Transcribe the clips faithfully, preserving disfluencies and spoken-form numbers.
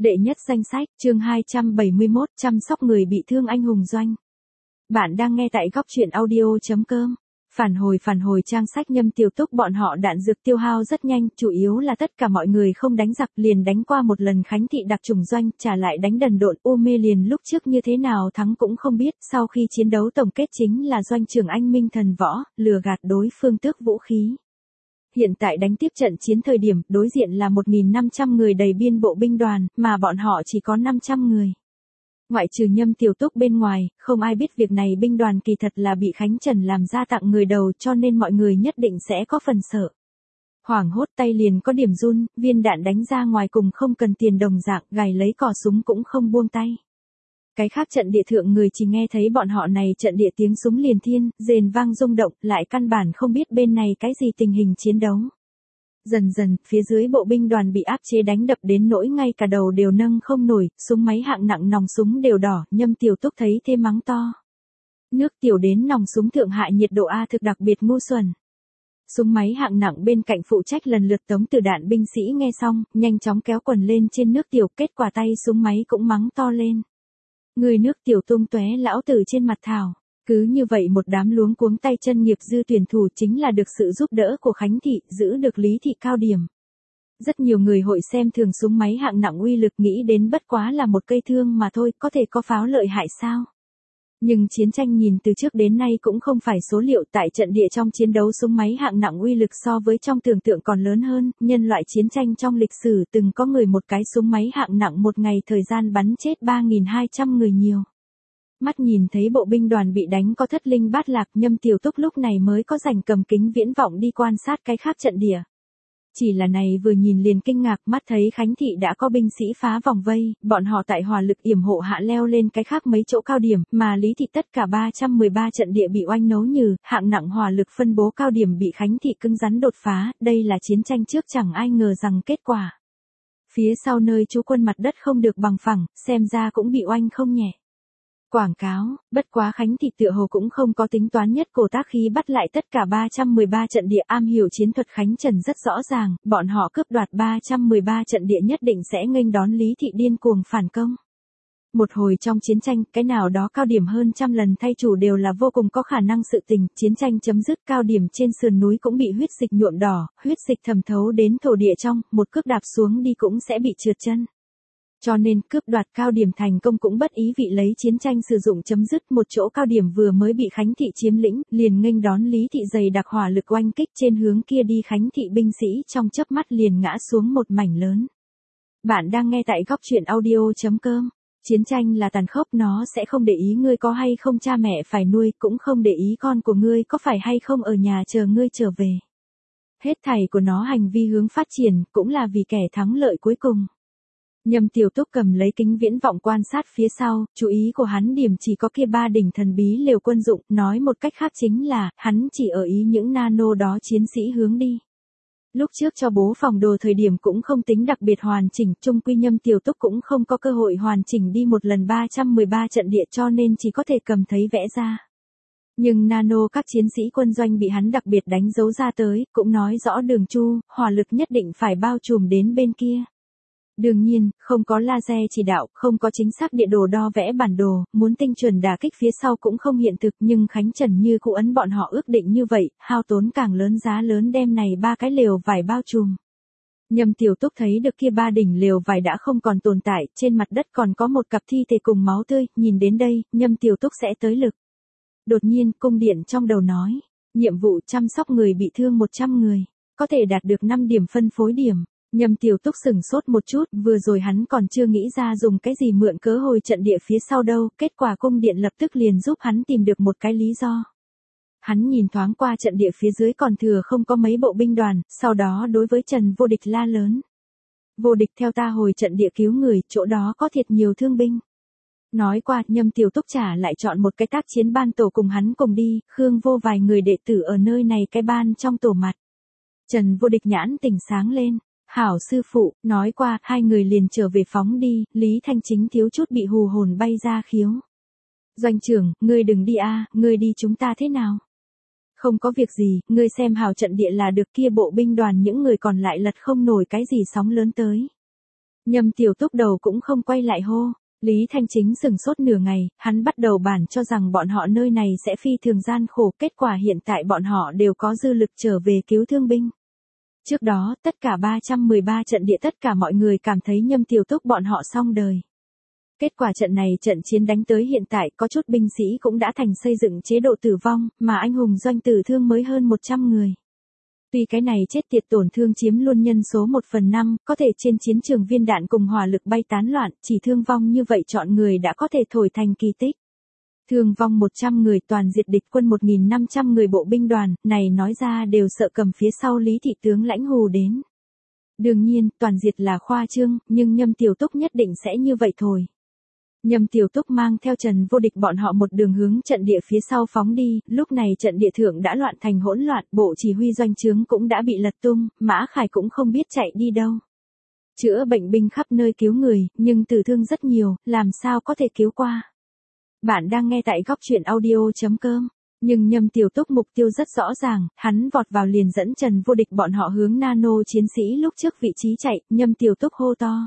Đệ nhất danh sách, chương hai trăm bảy mươi mốt, chăm sóc người bị thương anh hùng doanh. Bạn đang nghe tại góc truyện audio chấm com. Phản hồi phản hồi trang sách Nhâm Tiểu Túc bọn họ đạn dược tiêu hao rất nhanh, chủ yếu là tất cả mọi người không đánh giặc liền đánh qua một lần Khánh Thị đặc chủng doanh, trả lại đánh đần độn, U Mê liền lúc trước như thế nào thắng cũng không biết, sau khi chiến đấu tổng kết chính là doanh trưởng anh minh thần võ, lừa gạt đối phương tước vũ khí. Hiện tại đánh tiếp trận chiến thời điểm, đối diện là một nghìn năm trăm người đầy biên bộ binh đoàn, mà bọn họ chỉ có năm trăm người. Ngoại trừ Nhâm Tiểu Túc bên ngoài, không ai biết việc này binh đoàn kỳ thật là bị Khánh Trần làm ra tặng người đầu cho nên mọi người nhất định sẽ có phần sợ. Hoảng hốt tay liền có điểm run, viên đạn đánh ra ngoài cùng không cần tiền đồng dạng, gài lấy cò súng cũng không buông tay. Cái khác trận địa thượng người chỉ nghe thấy bọn họ này trận địa tiếng súng liền thiên, rền vang rung động, lại căn bản không biết bên này cái gì tình hình chiến đấu. Dần dần, phía dưới bộ binh đoàn bị áp chế đánh đập đến nỗi ngay cả đầu đều nâng không nổi, súng máy hạng nặng nòng súng đều đỏ, Nhâm Tiểu Túc thấy thêm mắng to. Nước tiểu đến nòng súng thượng hạ nhiệt độ A thực đặc biệt ngu xuẩn. Súng máy hạng nặng bên cạnh phụ trách lần lượt tống từ đạn binh sĩ nghe xong, nhanh chóng kéo quần lên trên nước tiểu, kết quả tay súng máy cũng mắng to lên. Người nước tiểu tung tóe lão tử trên mặt thảo. Cứ như vậy một đám luống cuống tay chân nghiệp dư tuyển thủ chính là được sự giúp đỡ của Khánh Thị, giữ được Lý Thị cao điểm. Rất nhiều người hội xem thường súng máy hạng nặng uy lực nghĩ đến bất quá là một cây thương mà thôi, có thể có pháo lợi hại sao? Nhưng chiến tranh nhìn từ trước đến nay cũng không phải số liệu, tại trận địa trong chiến đấu súng máy hạng nặng uy lực so với trong tưởng tượng còn lớn hơn, nhân loại chiến tranh trong lịch sử từng có người một cái súng máy hạng nặng một ngày thời gian bắn chết ba nghìn hai trăm người nhiều. Mắt nhìn thấy bộ binh đoàn bị đánh có thất linh bát lạc, Nhâm Tiểu Túc lúc này mới có rảnh cầm kính viễn vọng đi quan sát cái khác trận địa. Chỉ là này vừa nhìn liền kinh ngạc, mắt thấy Khánh Thị đã có binh sĩ phá vòng vây, bọn họ tại hỏa lực yểm hộ hạ leo lên cái khác mấy chỗ cao điểm, mà Lý Thị tất cả ba trăm mười ba trận địa bị oanh nấu nhừ, hạng nặng hỏa lực phân bố cao điểm bị Khánh Thị cứng rắn đột phá, đây là chiến tranh trước chẳng ai ngờ rằng kết quả. Phía sau nơi trú quân mặt đất không được bằng phẳng, xem ra cũng bị oanh không nhẹ. Quảng cáo, bất quá Khánh Thị tựa hồ cũng không có tính toán nhất cổ tác khí bắt lại tất cả ba trăm mười ba trận địa, am hiểu chiến thuật Khánh Trần rất rõ ràng, bọn họ cướp đoạt ba trăm mười ba trận địa nhất định sẽ nghênh đón Lý Thị điên cuồng phản công. Một hồi trong chiến tranh, cái nào đó cao điểm hơn trăm lần thay chủ đều là vô cùng có khả năng sự tình, chiến tranh chấm dứt cao điểm trên sườn núi cũng bị huyết dịch nhuộm đỏ, huyết dịch thẩm thấu đến thổ địa trong, một cước đạp xuống đi cũng sẽ bị trượt chân. Cho nên, cướp đoạt cao điểm thành công cũng bất ý vị lấy chiến tranh sử dụng chấm dứt, một chỗ cao điểm vừa mới bị Khánh Thị chiếm lĩnh, liền nghênh đón Lý Thị dày đặc hỏa lực oanh kích trên hướng kia đi, Khánh Thị binh sĩ trong chớp mắt liền ngã xuống một mảnh lớn. Bạn đang nghe tại góc truyện audio chấm com. Chiến tranh là tàn khốc, nó sẽ không để ý ngươi có hay không cha mẹ phải nuôi, cũng không để ý con của ngươi có phải hay không ở nhà chờ ngươi trở về. Hết thảy của nó hành vi hướng phát triển, cũng là vì kẻ thắng lợi cuối cùng. Nhâm Tiểu Túc cầm lấy kính viễn vọng quan sát phía sau, chú ý của hắn điểm chỉ có kia ba đỉnh thần bí liều quân dụng, nói một cách khác chính là, hắn chỉ ở ý những nano đó chiến sĩ hướng đi. Lúc trước cho bố phòng đồ thời điểm cũng không tính đặc biệt hoàn chỉnh, chung quy Nhâm Tiểu Túc cũng không có cơ hội hoàn chỉnh đi một lần ba trăm mười ba trận địa cho nên chỉ có thể cầm thấy vẽ ra. Nhưng nano các chiến sĩ quân doanh bị hắn đặc biệt đánh dấu ra tới, cũng nói rõ đường chu, hỏa lực nhất định phải bao trùm đến bên kia. Đương nhiên, không có laser chỉ đạo, không có chính xác địa đồ đo vẽ bản đồ, muốn tinh chuẩn đả kích phía sau cũng không hiện thực, nhưng Khánh Trần như cụ ấn bọn họ ước định như vậy, hao tốn càng lớn giá lớn đem này ba cái lều vải bao trùm. Nhâm Tiểu Túc thấy được kia ba đỉnh lều vải đã không còn tồn tại, trên mặt đất còn có một cặp thi thể cùng máu tươi, nhìn đến đây, Nhâm Tiểu Túc sẽ tới lực. Đột nhiên, cung điện trong đầu nói, nhiệm vụ chăm sóc người bị thương một trăm người, có thể đạt được năm điểm phân phối điểm. Nhâm Tiểu Túc sửng sốt một chút, vừa rồi hắn còn chưa nghĩ ra dùng cái gì mượn cớ hồi trận địa phía sau đâu, kết quả cung điện lập tức liền giúp hắn tìm được một cái lý do. Hắn nhìn thoáng qua trận địa phía dưới còn thừa không có mấy bộ binh đoàn, sau đó đối với Trần Vô Địch la lớn. Vô Địch theo ta hồi trận địa cứu người, chỗ đó có thiệt nhiều thương binh. Nói qua, Nhâm Tiểu Túc trả lại chọn một cái tác chiến ban tổ cùng hắn cùng đi, Khương Vô vài người đệ tử ở nơi này cái ban trong tổ mặt. Trần Vô Địch nhãn tỉnh sáng lên. Hảo sư phụ, nói qua, hai người liền trở về phóng đi, Lý Thanh Chính thiếu chút bị hù hồn bay ra khiếu. Doanh trưởng, ngươi đừng đi a, ngươi đi chúng ta thế nào? Không có việc gì, ngươi xem hào trận địa là được, kia bộ binh đoàn những người còn lại lật không nổi cái gì sóng lớn tới. Nhâm Tiểu Túc đầu cũng không quay lại hô. Lý Thanh Chính sừng sốt nửa ngày, hắn bắt đầu bản cho rằng bọn họ nơi này sẽ phi thường gian khổ, kết quả hiện tại bọn họ đều có dư lực trở về cứu thương binh. Trước đó, tất cả ba trăm mười ba trận địa tất cả mọi người cảm thấy Nhâm Tiểu Túc bọn họ xong đời. Kết quả trận này trận chiến đánh tới hiện tại có chút binh sĩ cũng đã thành xây dựng chế độ tử vong, mà anh hùng doanh tử thương mới hơn một trăm người. Tuy cái này chết tiệt tổn thương chiếm luôn nhân số một phần năm, có thể trên chiến trường viên đạn cùng hỏa lực bay tán loạn, chỉ thương vong như vậy chọn người đã có thể thổi thành kỳ tích. Thương vong một trăm người toàn diệt địch quân một nghìn năm trăm người bộ binh đoàn, này nói ra đều sợ cầm phía sau Lý thị tướng lãnh hù đến. Đương nhiên, toàn diệt là khoa trương, nhưng Nhâm Tiểu Túc nhất định sẽ như vậy thôi. Nhâm Tiểu Túc mang theo Trần Vô Địch bọn họ một đường hướng trận địa phía sau phóng đi, lúc này trận địa thượng đã loạn thành hỗn loạn, bộ chỉ huy doanh trướng cũng đã bị lật tung, Mã Khải cũng không biết chạy đi đâu. Chữa bệnh binh khắp nơi cứu người, nhưng tử thương rất nhiều, làm sao có thể cứu qua. Bạn đang nghe tại góc truyện audio chấm com. Nhưng Nhâm Tiểu Túc mục tiêu rất rõ ràng, hắn vọt vào liền dẫn Trần Vô Địch bọn họ hướng nano chiến sĩ lúc trước vị trí chạy, Nhâm Tiểu Túc hô to.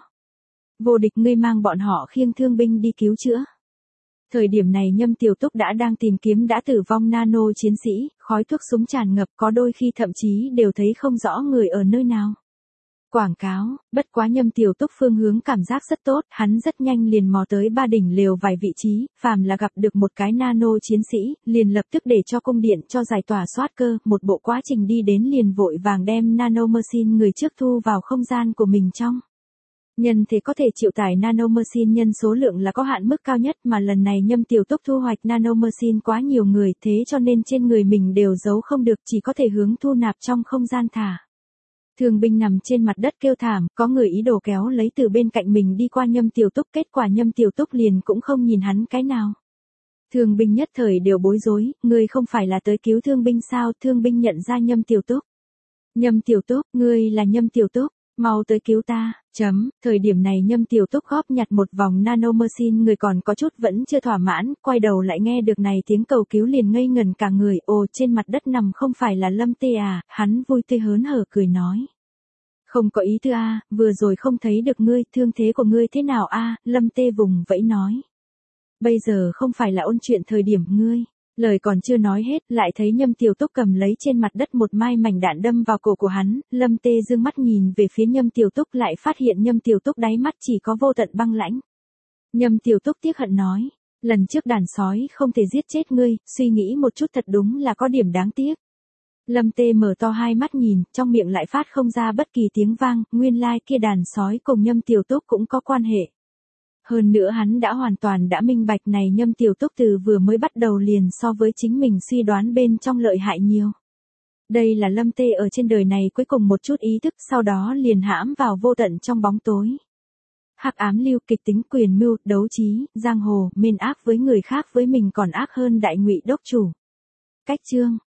Vô Địch ngươi mang bọn họ khiêng thương binh đi cứu chữa. Thời điểm này Nhâm Tiểu Túc đã đang tìm kiếm đã tử vong nano chiến sĩ, khói thuốc súng tràn ngập, có đôi khi thậm chí đều thấy không rõ người ở nơi nào. Quảng cáo, bất quá Nhâm Tiểu Túc phương hướng cảm giác rất tốt, hắn rất nhanh liền mò tới ba đỉnh lều vài vị trí, phàm là gặp được một cái nano chiến sĩ, liền lập tức để cho cung điện cho giải tỏa soát cơ, một bộ quá trình đi đến liền vội vàng đem nano machine người trước thu vào không gian của mình trong. Nhân thể có thể chịu tải nano machine nhân số lượng là có hạn mức cao nhất mà lần này Nhâm Tiểu Túc thu hoạch nano machine quá nhiều người thế cho nên trên người mình đều giấu không được chỉ có thể hướng thu nạp trong không gian thả. Thương binh nằm trên mặt đất kêu thảm, có người ý đồ kéo lấy từ bên cạnh mình đi qua Nhâm Tiểu Túc, kết quả Nhâm Tiểu Túc liền cũng không nhìn hắn cái nào. Thương binh nhất thời đều bối rối, ngươi không phải là tới cứu thương binh sao? Thương binh nhận ra Nhâm Tiểu Túc. Nhâm Tiểu Túc, ngươi là Nhâm Tiểu Túc, mau tới cứu ta, chấm, thời điểm này Nhâm Tiểu Túc góp nhặt một vòng nano machine người còn có chút vẫn chưa thỏa mãn, quay đầu lại nghe được này tiếng cầu cứu liền ngây ngẩn cả người, ồ trên mặt đất nằm không phải là Lâm Tê à, hắn vui tươi hớn hở cười nói. Không có ý tư a, vừa rồi không thấy được ngươi, thương thế của ngươi thế nào a? Lâm Tê vùng vẫy nói. Bây giờ không phải là ôn chuyện thời điểm ngươi. Lời còn chưa nói hết, lại thấy Nhâm Tiểu Túc cầm lấy trên mặt đất một mai mảnh đạn đâm vào cổ của hắn, Lâm Tê dương mắt nhìn về phía Nhâm Tiểu Túc lại phát hiện Nhâm Tiểu Túc đáy mắt chỉ có vô tận băng lãnh. Nhâm Tiểu Túc tiếc hận nói, lần trước đàn sói không thể giết chết ngươi, suy nghĩ một chút thật đúng là có điểm đáng tiếc. Lâm Tê mở to hai mắt nhìn, trong miệng lại phát không ra bất kỳ tiếng vang, nguyên lai kia đàn sói cùng Nhâm Tiểu Túc cũng có quan hệ. Hơn nữa hắn đã hoàn toàn đã minh bạch này Nhâm Tiểu Túc từ vừa mới bắt đầu liền so với chính mình suy đoán bên trong lợi hại nhiều. Đây là Lâm Tê ở trên đời này cuối cùng một chút ý thức sau đó liền hãm vào vô tận trong bóng tối. Hắc ám lưu kịch tính quyền mưu, đấu trí, giang hồ, mên ác với người khác với mình còn ác hơn đại ngụy đốc chủ. Cách chương